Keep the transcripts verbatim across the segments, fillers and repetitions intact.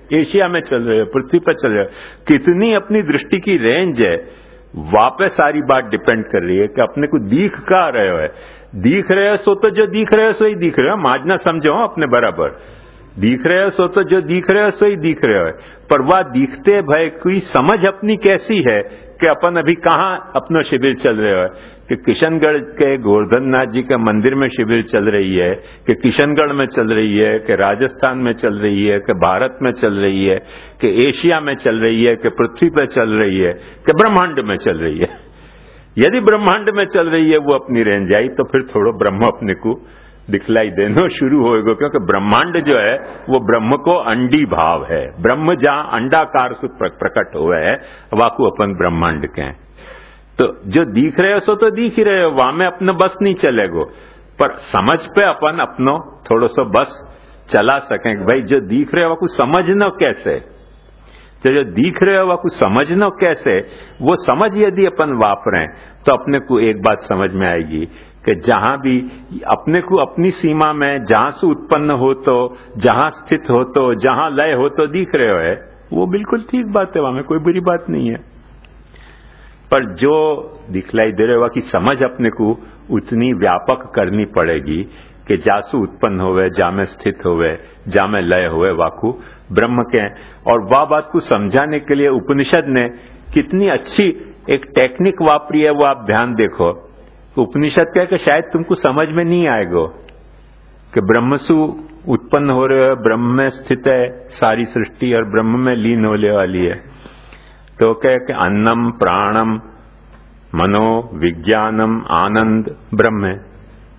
Asia में चल रहे हो, पृथ्वी पर चल रहे हो, कितनी अपनी दृष्टि की रेंज है, वापस सारी बात डिपेंड कर रही है कि अपने को दिख का रहे हो है। दिख रहे हो सो तो जो दिख रहे हो सो ही दिख रहे हो, माज ना समझो अपने बराबर। दिख रहे हो सो तो जो दिख रहे हो सो ही दिख रहे हो, पर वह दिखते भय कोई समझ अपनी कैसी है कि अपन अभी कहाँ अपना शिविर चल रहे हो, कि किशनगढ़ के गोवर्धन नाथ जी के मंदिर में शिविर चल रही है, कि किशनगढ़ में चल रही है, कि राजस्थान में चल रही है, कि भारत में चल रही है, कि एशिया में चल रही है, कि पृथ्वी पर चल रही है, कि ब्रह्मांड में चल रही है। यदि ब्रह्मांड में चल रही है वो अपनी रेंज आई, तो फिर थोड़ा ब्रह्म अपने को दिखलाई देना शुरू होएगा, क्योंकि ब्रह्मांड जो है वो ब्रह्म को अंडी भाव है। ब्रह्म जहां अंडाकार से प्रकट हुआ है वाकू अपन ब्रह्मांड के हैं। तो जो दिख रहे हो सो तो दिख ही रहे हो, वहां में अपना बस नहीं चलेगो, पर समझ पे अपन अपनो थोड़ा सा बस चला सकें। भाई जो दिख रहे हो वाकू समझना कैसे, तो जो दिख रहे हो वाकू समझना कैसे, वो समझ यदि अपन वापरें तो अपने को एक बात समझ में आएगी कि जहां भी अपने को अपनी सीमा में जहां से उत्पन्न हो तो, जहां स्थित हो तो, जहां लय हो तो दिख रहे हो है, वो बिल्कुल ठीक बात है, वहां में कोई बुरी बात नहीं है। पर जो दिखलाई दे रहे हो कि समझ अपने को उतनी व्यापक करनी पड़ेगी कि जासु उत्पन्न होवे, जा में स्थित होवे, जा में लय होवे, वाकू ब्रह्म के। और वह बात को समझाने के लिए उपनिषद ने कितनी अच्छी एक टेक्निक वापरी है, वो आप ध्यान देखो। उपनिषद कहे कि शायद तुमको समझ में नहीं आएगा कि ब्रह्मसु उत्पन्न हो रहे हो, ब्रह्म में स्थित है सारी सृष्टि और ब्रह्म में लीन होने वाली है। तो कहे कि अन्नम प्राणम मनो विज्ञानम आनंद ब्रह्म है।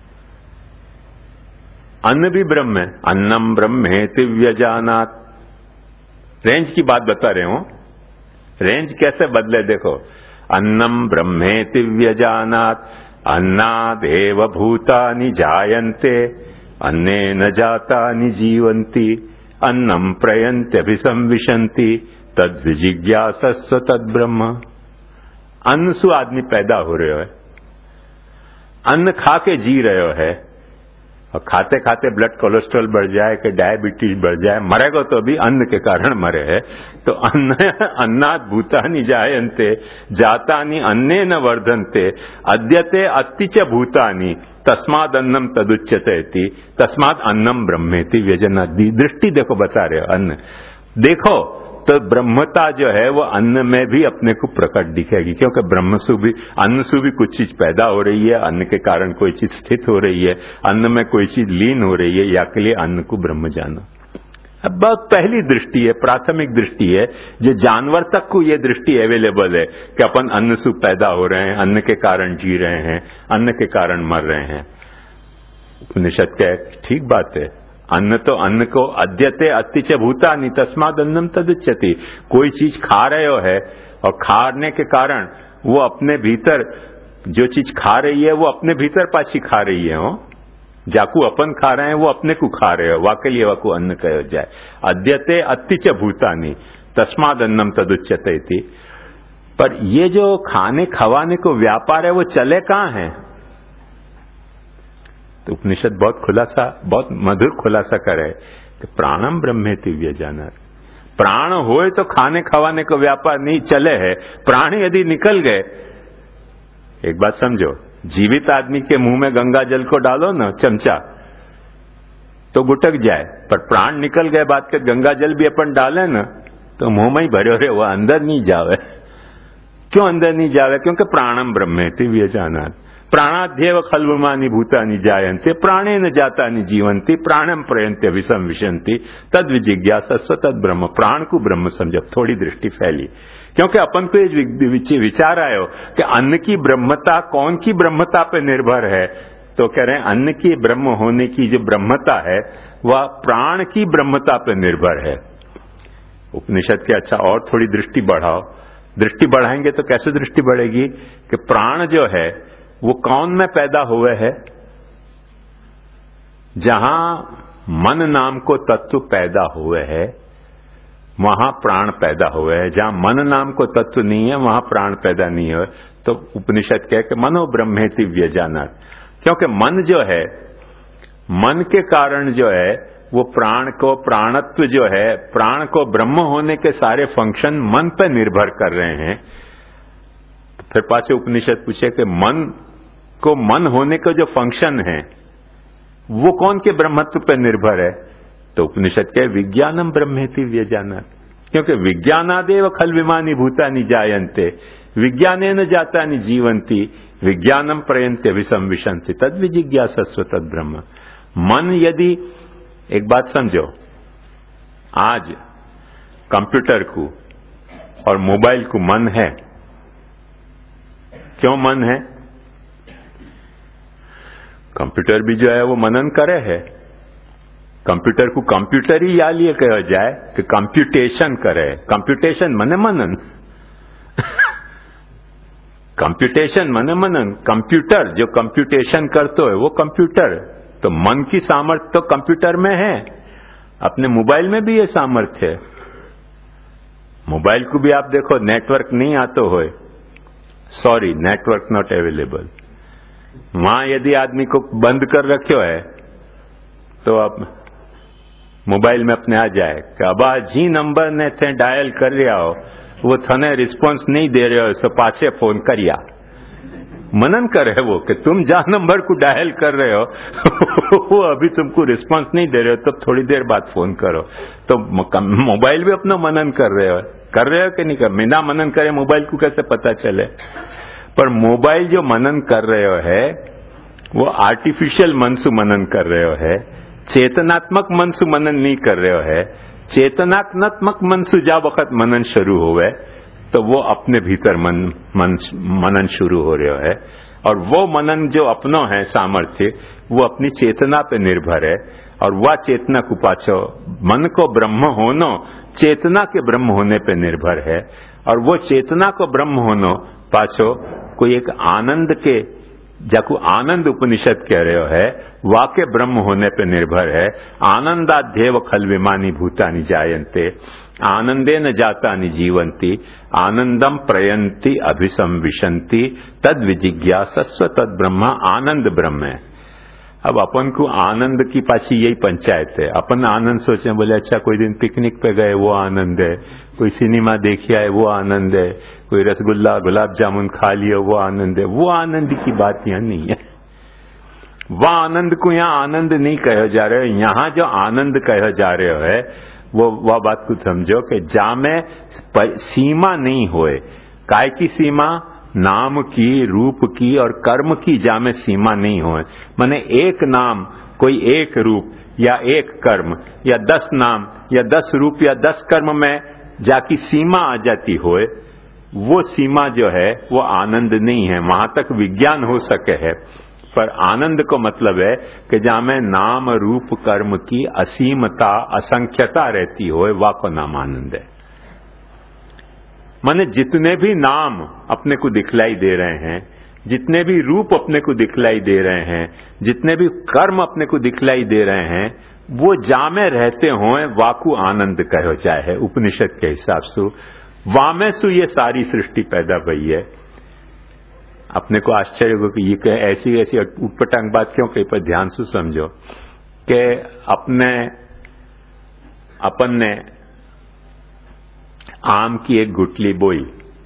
अन्न भी ब्रह्म है, अन्नम ब्रह्मेति व्यजानात। रेंज की बात बता रहे हूं, रेंज कैसे बदले देखो। अन्नम ब्रह्मेति व्यजानात, अन्नादेव भूतानि जायन्ते, अन्नेन जातानि जीवन्ति, अन्नम प्रयन्त्यभिसंविशन्ति, तद्विजिज्ञासस्व तद्ब्रह्म। अन्न से आदमी पैदा हो रहे हो है, अन्न खा के जी रहे हो है, और खाते खाते ब्लड कोलेस्ट्रॉल बढ़ जाए कि डायबिटीज बढ़ जाए, मरेगा तो भी अन्न के कारण मरे है। तो अन्न अन्नात् भूतानि जायन्ते, जातानि अन्नेन वर्धन्ते, अद्यते अत्ति च भूतानि, तस्माद अन्नम तदुच्यते इति, तस्माद अन्नम ब्रह्मेति व्यजनात्। दृष्टि देखो बता रहे हो अन्न देखो, तो ब्रह्मता जो है वो अन्न में भी अपने को प्रकट दिखेगी, क्योंकि ब्रह्म से भी अन्न से भी कुछ चीज पैदा हो रही है, अन्न के कारण कोई चीज स्थित हो रही है, अन्न में कोई चीज लीन हो रही है, या के लिए अन्न को ब्रह्म जानो। अब बहुत पहली दृष्टि है, प्राथमिक दृष्टि है, जो जानवर तक को ये दृष्टि अवेलेबल है कि अपन अन्न से पैदा हो रहे हैं, अन्न के कारण जी रहे हैं, अन्न के कारण मर रहे हैं। उपनिषद कहे ठीक बात है, अन्न तो अन्न को अद्यते अति च भूतानि तस्माद अन्नम तदुच्यति। कोई चीज खा रहे हो है और खाने के कारण वो अपने भीतर जो चीज खा रही है वो अपने भीतर पाछी खा रही है। हो जाकू अपन खा रहे हैं वो अपने को खा रहे हो, वाकई लिए वाकू अन्न कहो जाए। अद्यते अति च भूतानि तस्माद अन्नम तदुच्यते। पर ये जो खाने खवाने को व्यापार है वो चले कहां है? तो उपनिषद बहुत खुलासा, बहुत मधुर खुलासा करे कि प्राणम ब्रह्मेति व्यजानात्। प्राण होए तो खाने खवाने को व्यापार नहीं चले है। प्राण यदि निकल गए, एक बात समझो, जीवित आदमी के मुंह में गंगा जल को डालो ना चमचा तो गुटक जाए, पर प्राण निकल गए बात के गंगा जल भी अपन डाले ना तो मुंह में ही भरे रहे, वो अंदर नहीं जावे। क्यों अंदर नहीं जावे? क्योंकि प्राणम ब्रह्मेति व्यजानात्। प्राणाध्येव खल्वमानि भूतानि जायन्ते, प्राणेन जातानि जीवन्ति, प्राणम प्रयन्ते विसंविशन्ति, तद विजिज्ञासस्व तद ब्रह्म। प्राण को ब्रह्म समझो। थोड़ी दृष्टि फैली, क्योंकि अपन को ये विचार आयो कि अन्न की ब्रह्मता कौन की ब्रह्मता पे निर्भर है। तो कह रहे हैं अन्न की ब्रह्म होने की जो ब्रह्मता है वह प्राण की ब्रह्मता पे निर्भर है। उपनिषद के अच्छा और थोड़ी दृष्टि बढ़ाओ। दृष्टि बढ़ाएंगे तो कैसे दृष्टि बढ़ेगी कि प्राण जो है वो कौन में पैदा हुए है? जहां मन नाम को तत्व पैदा हुए है वहां प्राण पैदा हुए है। जहां मन नाम को तत्व नहीं है वहां प्राण पैदा नहीं हुए। तो उपनिषद कहे कि मनो ब्रह्मेति व्यजानात्। क्योंकि मन जो है, मन के कारण जो है वो प्राण को, प्राणत्व जो है, प्राण को ब्रह्म होने के सारे फंक्शन मन पर निर्भर कर रहे हैं। तो फिर पाछे उपनिषद पूछे कि मन को, मन होने का जो फंक्शन है वो कौन के ब्रह्मत्व पर निर्भर है? तो उपनिषद के विज्ञानम ब्रह्मेति व्यजानात्, क्योंकि विज्ञानादेव खल्विमानि भूतानि जायन्ते विज्ञानेन जातानि जीवन्ति विज्ञानम प्रयन्ते विसंविशन्ति तद विजिज्ञासस्व तद ब्रह्म। मन यदि, एक बात समझो, आज कंप्यूटर को और मोबाइल को मन है। क्यों मन है? कंप्यूटर भी जो है वो मनन करे है। कंप्यूटर को कंप्यूटर ही या लिए कहा जाए कि कंप्यूटेशन करे। कंप्यूटेशन मने मनन कंप्यूटेशन मने मनन। कंप्यूटर जो कंप्यूटेशन करते हो वो कंप्यूटर। तो मन की सामर्थ्य तो कंप्यूटर में है, अपने मोबाइल में भी ये सामर्थ्य है। मोबाइल को भी आप देखो, नेटवर्क नहीं आते हो, सॉरी नेटवर्क नॉट अवेलेबल। वहां यदि आदमी को बंद कर रखो है तो अब मोबाइल में अपने आ जाए कि अब जी नंबर ने थे डायल कर रहा हो, वो थने रिस्पॉन्स नहीं दे रहे हो, सो पाछे फोन करिया। मनन करे वो कि तुम जहां नंबर को डायल कर रहे हो वो अभी तुमको रिस्पॉन्स नहीं दे रहे हो, तो थोड़ी देर बाद फोन करो। तो मोबाइल भी अपना मनन कर रहे हो, कर रहे हो कि नहीं कर? बिना मनन करे मोबाइल को कैसे पता चले? पर मोबाइल जो मनन कर रहे हो है वो आर्टिफिशियल मन से मनन कर रहे हो है, चेतनात्मक मन से मनन नहीं कर रहे हो है। चेतनात्मक मन से जा वक्त मनन शुरू होवे तो वो अपने भीतर मन, मन मनन शुरू हो रहे है। और वो मनन जो अपनो है सामर्थ्य, वो अपनी चेतना पे निर्भर है। और वह चेतना को पाछो मन को ब्रह्म होनो चेतना के ब्रह्म होने पे निर्भर है। और वो चेतना को ब्रह्म होनो पाछो कोई एक आनंद के, जाकू आनंद उपनिषद कह रहे हो है, वाके ब्रह्म होने पे निर्भर है। आनंदाध्येव खल्विमानि भूतानि जायन्ते आनंदेन जातानि जीवन्ति आनंदम प्रयन्ति अभिसंविशन्ति तद विजिज्ञासस्व तद ब्रह्म। आनंद ब्रह्म है। अब अपन को आनंद की पाछी यही पंचायत है। अपन आनंद सोचे, बोले अच्छा कोई दिन पिकनिक पे गए वो आनंद है, कोई सिनेमा देखी आए वो आनंद है, कोई रसगुल्ला गुलाब जामुन खा लिया वो आनंद है। वो आनंद की बात यहाँ नहीं है। वह आनंद को यहाँ आनंद नहीं कहा जा रहे हो। यहाँ जो आनंद कहा जा रहे हो है वो वह बात को समझो कि जा में सीमा नहीं होए। काय की सीमा? नाम की, रूप की और कर्म की जा में सीमा नहीं होए। माने एक नाम, कोई एक रूप या एक कर्म या दस नाम या दस रूप या दस कर्म में जाकी सीमा आ जाती होए, वो सीमा जो है वो आनंद नहीं है। वहां तक विज्ञान हो सके है, पर आनंद को मतलब है कि जहां में नाम रूप कर्म की असीमता, असंख्यता रहती हो, वा को नाम आनंद है। माने जितने भी नाम अपने को दिखलाई दे रहे हैं, जितने भी रूप अपने को दिखलाई दे रहे हैं, जितने भी कर्म अपने को दिखलाई दे रहे हैं, वो जामे रहते हों वाकु आनंद कहो चाहे उपनिषद के हिसाब से। वामे सु ये सारी सृष्टि पैदा हुई है। अपने को आश्चर्य हो कि ये ऐसी ऐसी उटपटांग बात क्यों कहीं पर ध्यान से समझो कि अपने अपन ने आम की एक गुटली बोई,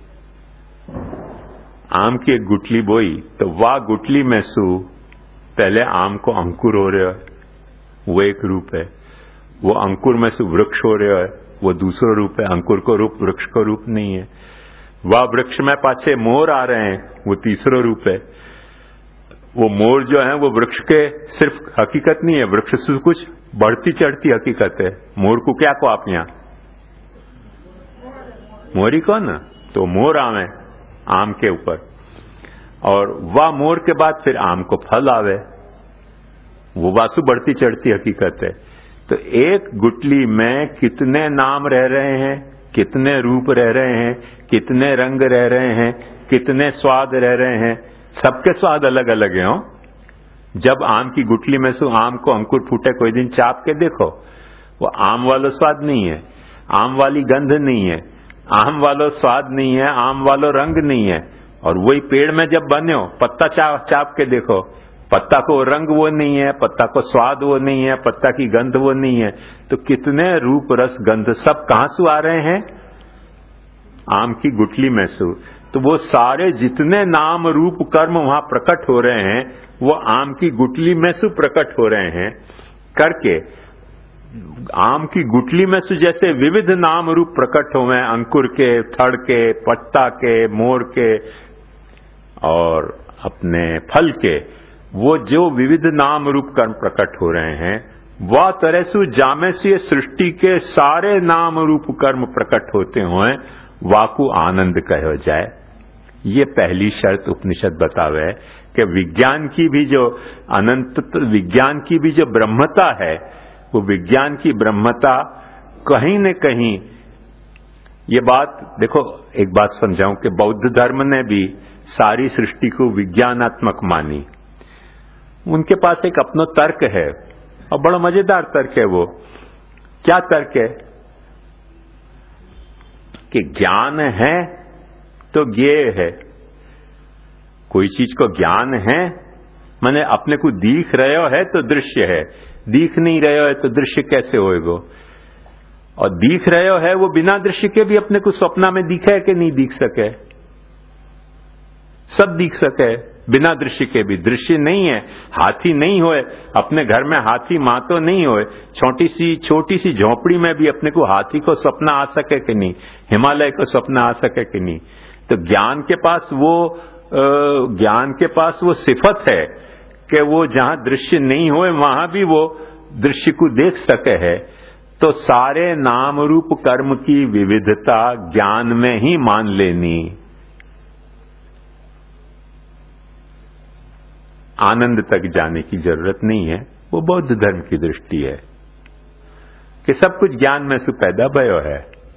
आम की एक गुटली बोई तो वाह गुटली में सु पहले आम को अंकुर हो रहा है, वो एक रूप है। वो अंकुर में से वृक्ष हो रहा है, वो दूसरा रूप है। अंकुर को रूप वृक्ष को रूप नहीं है। वह वृक्ष में पाछे मोर आ रहे हैं, वो तीसरा रूप है। वो मोर जो है वो वृक्ष के सिर्फ हकीकत नहीं है, वृक्ष से कुछ बढ़ती चढ़ती हकीकत है। मोर को क्या को आप यहां मोरी को ना, तो मोर आवे आम के ऊपर, और वह मोर के बाद फिर आम को फल आवे, वो वासु बढ़ती चढ़ती हकीकत है। तो एक गुटली में कितने नाम रह रहे हैं, कितने रूप रह रहे हैं, कितने रंग रह रहे हैं, कितने स्वाद रह रहे हैं। सबके स्वाद अलग अलग हैं। जब आम की गुटली में से आम को अंकुर फूटे, कोई दिन चाप के देखो, वो आम वाला स्वाद नहीं है, आम वाली गंध नहीं है, आम वाला स्वाद नहीं है, आम वाला रंग नहीं है। और वही पेड़ में जब बने हो, पत्ता चाप चाप के देखो, पत्ता को रंग वो नहीं है, पत्ता को स्वाद वो नहीं है, पत्ता की गंध वो नहीं है, तो कितने रूप रस गंध सब कहां से आ रहे हैं? आम की गुठली में से। तो वो सारे जितने नाम रूप कर्म वहां प्रकट हो रहे हैं वो आम की गुठली में से प्रकट हो रहे हैं करके। आम की गुठली में से जैसे विविध नाम रूप प्रकट हुए हैं, अंकुर के, थड़ के, पत्ता के, मोर के और अपने फल के, वो जो विविध नाम रूप कर्म प्रकट हो रहे हैं वह तरह से जामे से सृष्टि के सारे नाम रूप कर्म प्रकट होते हुए वाकु आनंद कहो जाए। ये पहली शर्त उपनिषद बतावे है कि विज्ञान की भी जो अनंत, विज्ञान की भी जो ब्रह्मता है, वो विज्ञान की ब्रह्मता कहीं न कहीं, ये बात देखो, एक बात समझाऊं कि बौद्ध धर्म ने भी सारी सृष्टि को विज्ञानात्मक मानी। उनके पास एक अपना तर्क है और बड़ा मजेदार तर्क है। वो क्या तर्क है कि ज्ञान है तो ज्ञेय है। कोई चीज को ज्ञान है माने अपने को दिख रहे हो है तो दृश्य है, दिख नहीं रहे हो है तो दृश्य कैसे होएगा? और दिख रहे हो है वो बिना दृश्य के भी अपने को स्वप्न में दिखे कि नहीं दिख सके? सब दिख सके बिना दृश्य के भी। दृश्य नहीं है, हाथी नहीं होए, अपने घर में हाथी मातो नहीं होए, छोटी सी छोटी सी झोपड़ी में भी अपने को हाथी को स्वप्न आ सके कि नहीं, हिमालय को स्वप्न आ सके कि नहीं? तो ज्ञान के पास वो ज्ञान के पास वो सिफत है कि वो जहां दृश्य नहीं होए वहां भी वो दृश्य को देख सके है। तो सारे नाम रूप कर्म की विविधता ज्ञान में ही मान लेनी। आनंद तक जाने की जरूरत नहीं है। वो बौद्ध धर्म की दृष्टि है कि सब कुछ ज्ञान में से पैदा भयो है।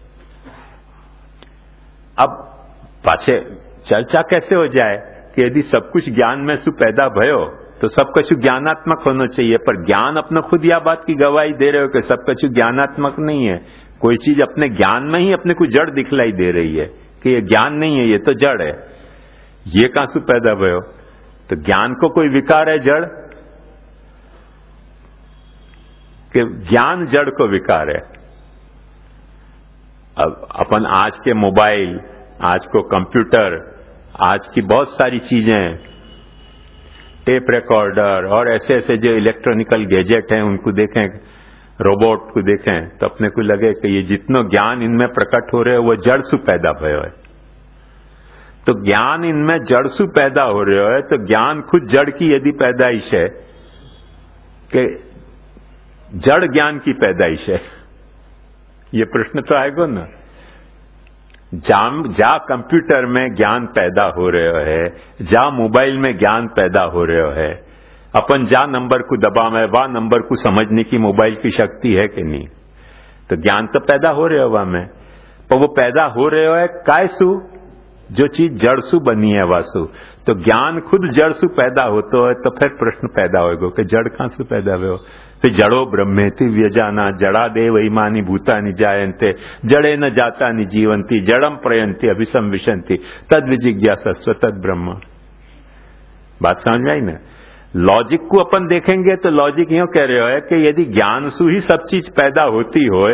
अब पाछे चर्चा कैसे हो जाए कि यदि सब कुछ ज्ञान में से पैदा भयो तो सब कुछ ज्ञानात्मक होना चाहिए, पर ज्ञान अपना खुद या बात की गवाही दे रहे हो कि सब कुछ ज्ञानात्मक नहीं है। कोई चीज अपने ज्ञान में ही अपने को जड़ दिखलाई दे रही है कि ये ज्ञान नहीं है, ये तो जड़ है। ये कहां से पैदा भयो? तो ज्ञान को कोई विकार है जड़? कि ज्ञान जड़ को विकार है? अब अपन आज के मोबाइल, आज को कंप्यूटर, आज की बहुत सारी चीजें, टेप रिकॉर्डर और ऐसे ऐसे जो इलेक्ट्रॉनिकल गैजेट हैं उनको देखें, रोबोट को देखें, तो अपने को लगे कि ये जितना ज्ञान इनमें प्रकट हो रहे हो वो जड़ से पैदा भयो है। तो ज्ञान इनमें जड़ से पैदा हो रहे है, तो ज्ञान खुद जड़ की यदि पैदाइश है कि जड़ ज्ञान की पैदाइश है, ये प्रश्न तो आएगा ना। जा, जा कंप्यूटर में ज्ञान पैदा हो रहे है, जा मोबाइल में ज्ञान पैदा हो रहे है, अपन जा नंबर को दबा में वह नंबर को समझने की मोबाइल की शक्ति है कि नहीं? तो ज्ञान तो पैदा हो रहे हो वह में, पर वो पैदा हो रहे है कायसु? जो चीज जड़सु बनी है वासु। तो ज्ञान खुद जड़सु पैदा होता है, तो फिर प्रश्न पैदा होगा कि जड़ कहां से पैदा हुए? फिर जड़ो ब्रह्मेति व्यजाना जड़ा देव इमानी भूतानि जायन्ते जड़े न जाता नि जीवंती जड़म प्रयंती अभिसंविशंति तद विजिज्ञासस्व तद ब्रह्म। बात समझ में आई ना? लॉजिक को अपन देखेंगे तो लॉजिक यूं कह रहे हो कि यदि ज्ञान से ही सब चीज पैदा होती हो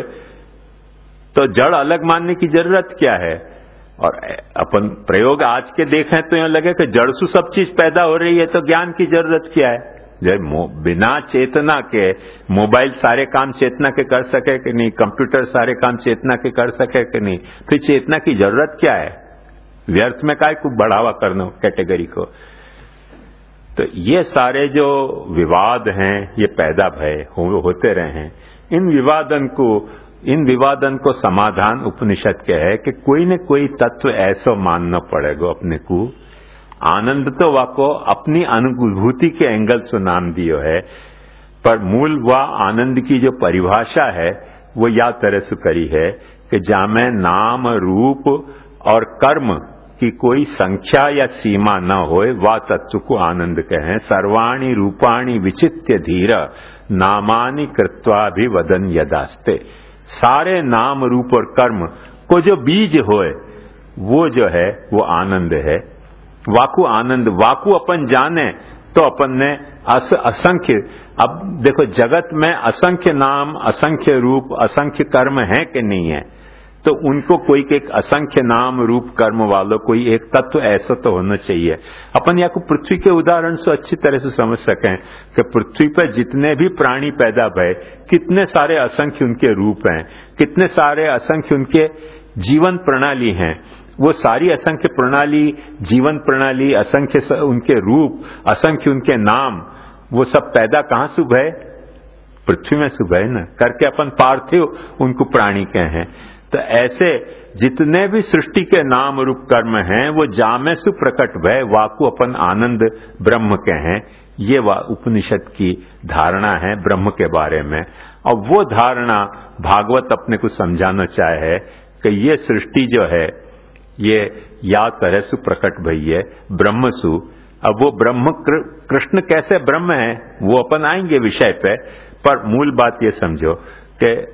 तो जड़ अलग मानने की जरूरत क्या है? और अपन प्रयोग आज के देखें तो यूं लगे कि जड़ से सब चीज पैदा हो रही है तो ज्ञान की जरूरत क्या है? जब बिना चेतना के मोबाइल सारे काम चेतना के कर सके कि नहीं, कंप्यूटर सारे काम चेतना के कर सके कि नहीं, फिर चेतना की जरूरत क्या है? व्यर्थ में काय को बढ़ावा करना कैटेगरी को। तो ये सारे जो विवाद हैं ये पैदा भय हो, होते रहे हैं। इन विवादन को इन विवादन को समाधान उपनिषद के है कि कोई न कोई तत्व ऐसा मानना पड़ेगा अपने को। आनंद तो वाको अपनी अनुभूति के एंगल से नाम दियो है, पर मूल व आनंद की जो परिभाषा है वो या तरह से करी है कि जामे नाम रूप और कर्म की कोई संख्या या सीमा न होए वा तत्व को आनंद कहें। सर्वाणी रूपाणी विचित्य धीर नामानि कृत्वा भी वदन यदास्ते। सारे नाम रूप और कर्म को जो बीज होए वो जो है वो आनंद है। वाकु आनंद, वाकु अपन जाने तो अपन ने अस, असंख्य, अब देखो जगत में असंख्य नाम, असंख्य रूप, असंख्य कर्म है कि नहीं है, तो उनको कोई एक असंख्य नाम रूप कर्म वालों कोई एक तत्व ऐसा तो होना चाहिए। अपन या को पृथ्वी के उदाहरण से अच्छी तरह से समझ सकें कि पृथ्वी पर जितने भी प्राणी पैदा भय, कितने सारे असंख्य उनके रूप हैं, कितने सारे असंख्य उनके जीवन प्रणाली हैं। वो सारी असंख्य प्रणाली, जीवन प्रणाली, असंख्य उनके रूप, असंख्य उनके नाम, वो सब पैदा कहां से भय? पृथ्वी में से भय न करके अपन पार्थिव उनको प्राणी कहे हैं। तो ऐसे जितने भी सृष्टि के नाम रूप कर्म हैं वो जामे सु प्रकट भय, वाकु अपन आनंद ब्रह्म कहें। ये उपनिषद की धारणा है ब्रह्म के बारे में। और वो धारणा भागवत अपने को समझाना चाहे कि ये सृष्टि जो है ये या तरह सु प्रकट भई है ब्रह्म सु। अब वो ब्रह्म कृष्ण कैसे ब्रह्म है वो अपन आएंगे विषय पे, पर मूल बात ये समझो कि